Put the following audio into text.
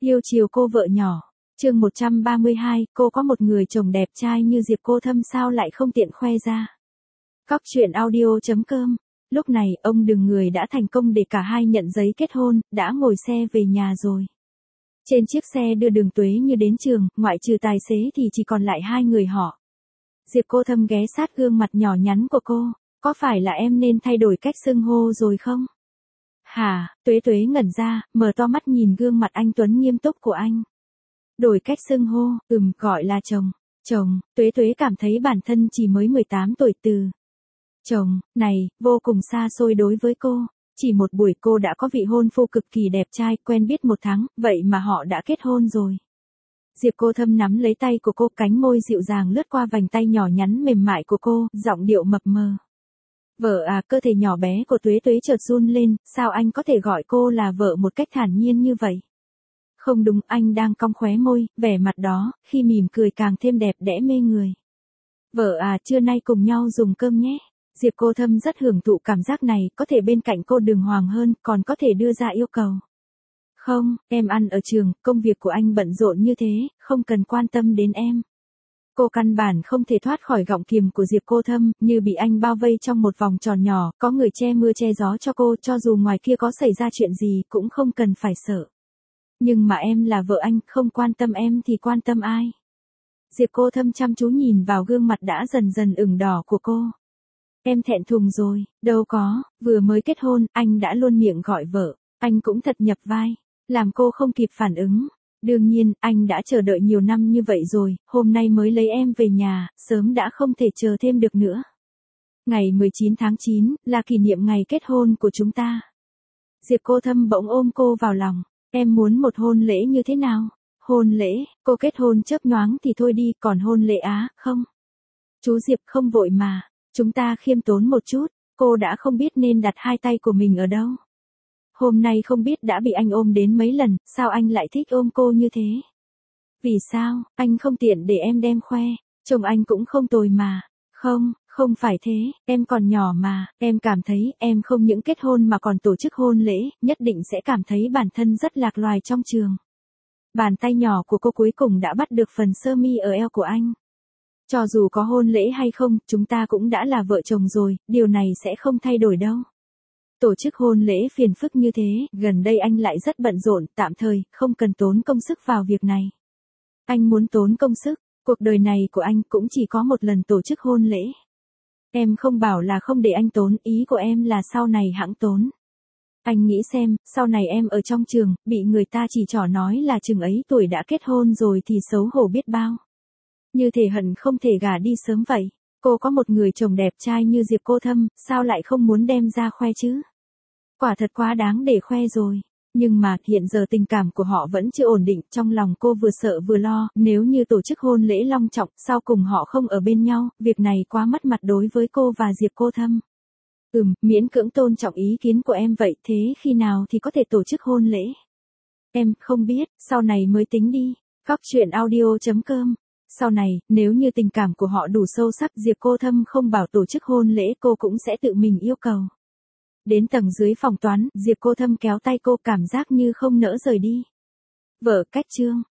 Yêu chiều cô vợ nhỏ. Chương 132, cô có một người chồng đẹp trai như Diệp Cô Thâm sao lại không tiện khoe ra. Cóc truyện audio.com. Lúc này, ông Đừng Người đã thành công để cả hai nhận giấy kết hôn, đã ngồi xe về nhà rồi. Trên chiếc xe đưa Đường Tuế Như đến trường, ngoại trừ tài xế thì chỉ còn lại hai người họ. Diệp Cô Thâm ghé sát gương mặt nhỏ nhắn của cô. Có phải là em nên thay đổi cách xưng hô rồi không? Hả? Tuế Tuế ngẩn ra, mở to mắt nhìn gương mặt anh tuấn nghiêm túc của anh. Đổi cách xưng hô, gọi là chồng. Chồng, Tuế Tuế cảm thấy bản thân chỉ mới 18 tuổi từ. Chồng, này, vô cùng xa xôi đối với cô. Chỉ một buổi cô đã có vị hôn phu cực kỳ đẹp trai, quen biết 1 tháng, vậy mà họ đã kết hôn rồi. Diệp Cô Thâm nắm lấy tay của cô, cánh môi dịu dàng lướt qua vành tay nhỏ nhắn mềm mại của cô, giọng điệu mập mờ. Vợ à, cơ thể nhỏ bé của Tuế Tuế chợt run lên, sao anh có thể gọi cô là vợ một cách thản nhiên như vậy? Không đúng, anh đang cong khóe môi, vẻ mặt đó, khi mỉm cười càng thêm đẹp đẽ mê người. Vợ à, trưa nay cùng nhau dùng cơm nhé. Diệp Cô Thâm rất hưởng thụ cảm giác này, có thể bên cạnh cô đường hoàng hơn, còn có thể đưa ra yêu cầu. Không, em ăn ở trường, công việc của anh bận rộn như thế, không cần quan tâm đến em. Cô căn bản không thể thoát khỏi gọng kìm của Diệp Cô Thâm, như bị anh bao vây trong một vòng tròn nhỏ, có người che mưa che gió cho cô, cho dù ngoài kia có xảy ra chuyện gì cũng không cần phải sợ. Nhưng mà em là vợ anh, không quan tâm em thì quan tâm ai? Diệp Cô Thâm chăm chú nhìn vào gương mặt đã dần dần ửng đỏ của cô. Em thẹn thùng rồi, đâu có, vừa mới kết hôn, anh đã luôn miệng gọi vợ, anh cũng thật nhập vai, làm cô không kịp phản ứng. Đương nhiên, anh đã chờ đợi nhiều năm như vậy rồi, hôm nay mới lấy em về nhà, sớm đã không thể chờ thêm được nữa. Ngày 19 tháng 9, là kỷ niệm ngày kết hôn của chúng ta. Diệp Cô Thâm bỗng ôm cô vào lòng, em muốn một hôn lễ như thế nào? Hôn lễ, cô kết hôn chớp nhoáng thì thôi đi, còn hôn lễ á, không? Chú Diệp không vội mà, chúng ta khiêm tốn một chút, cô đã không biết nên đặt hai tay của mình ở đâu. Hôm nay không biết đã bị anh ôm đến mấy lần, sao anh lại thích ôm cô như thế? Vì sao, anh không tiện để em đem khoe, chồng anh cũng không tồi mà. Không, không phải thế, em còn nhỏ mà, em cảm thấy em không những kết hôn mà còn tổ chức hôn lễ, nhất định sẽ cảm thấy bản thân rất lạc loài trong trường. Bàn tay nhỏ của cô cuối cùng đã bắt được phần sơ mi ở eo của anh. Cho dù có hôn lễ hay không, chúng ta cũng đã là vợ chồng rồi, điều này sẽ không thay đổi đâu. Tổ chức hôn lễ phiền phức như thế, gần đây anh lại rất bận rộn, tạm thời, không cần tốn công sức vào việc này. Anh muốn tốn công sức, cuộc đời này của anh cũng chỉ có một lần tổ chức hôn lễ. Em không bảo là không để anh tốn, ý của em là sau này hẵng tốn. Anh nghĩ xem, sau này em ở trong trường, bị người ta chỉ trỏ nói là chừng ấy tuổi đã kết hôn rồi thì xấu hổ biết bao. Như thể hận không thể gả đi sớm vậy. Cô có một người chồng đẹp trai như Diệp Cô Thâm, sao lại không muốn đem ra khoe chứ? Quả thật quá đáng để khoe rồi. Nhưng mà, hiện giờ tình cảm của họ vẫn chưa ổn định, trong lòng cô vừa sợ vừa lo, nếu như tổ chức hôn lễ long trọng, sau cùng họ không ở bên nhau, việc này quá mất mặt đối với cô và Diệp Cô Thâm. Miễn cưỡng tôn trọng ý kiến của em vậy, thế khi nào thì có thể tổ chức hôn lễ? Em không biết, sau này mới tính đi. Cóc truyện audio.com. Sau này, nếu như tình cảm của họ đủ sâu sắc, Diệp Cô Thâm không bảo tổ chức hôn lễ, cô cũng sẽ tự mình yêu cầu. Đến tầng dưới phòng toán, Diệp Cô Thâm kéo tay cô, cảm giác như không nỡ rời đi. Vợ cách chương.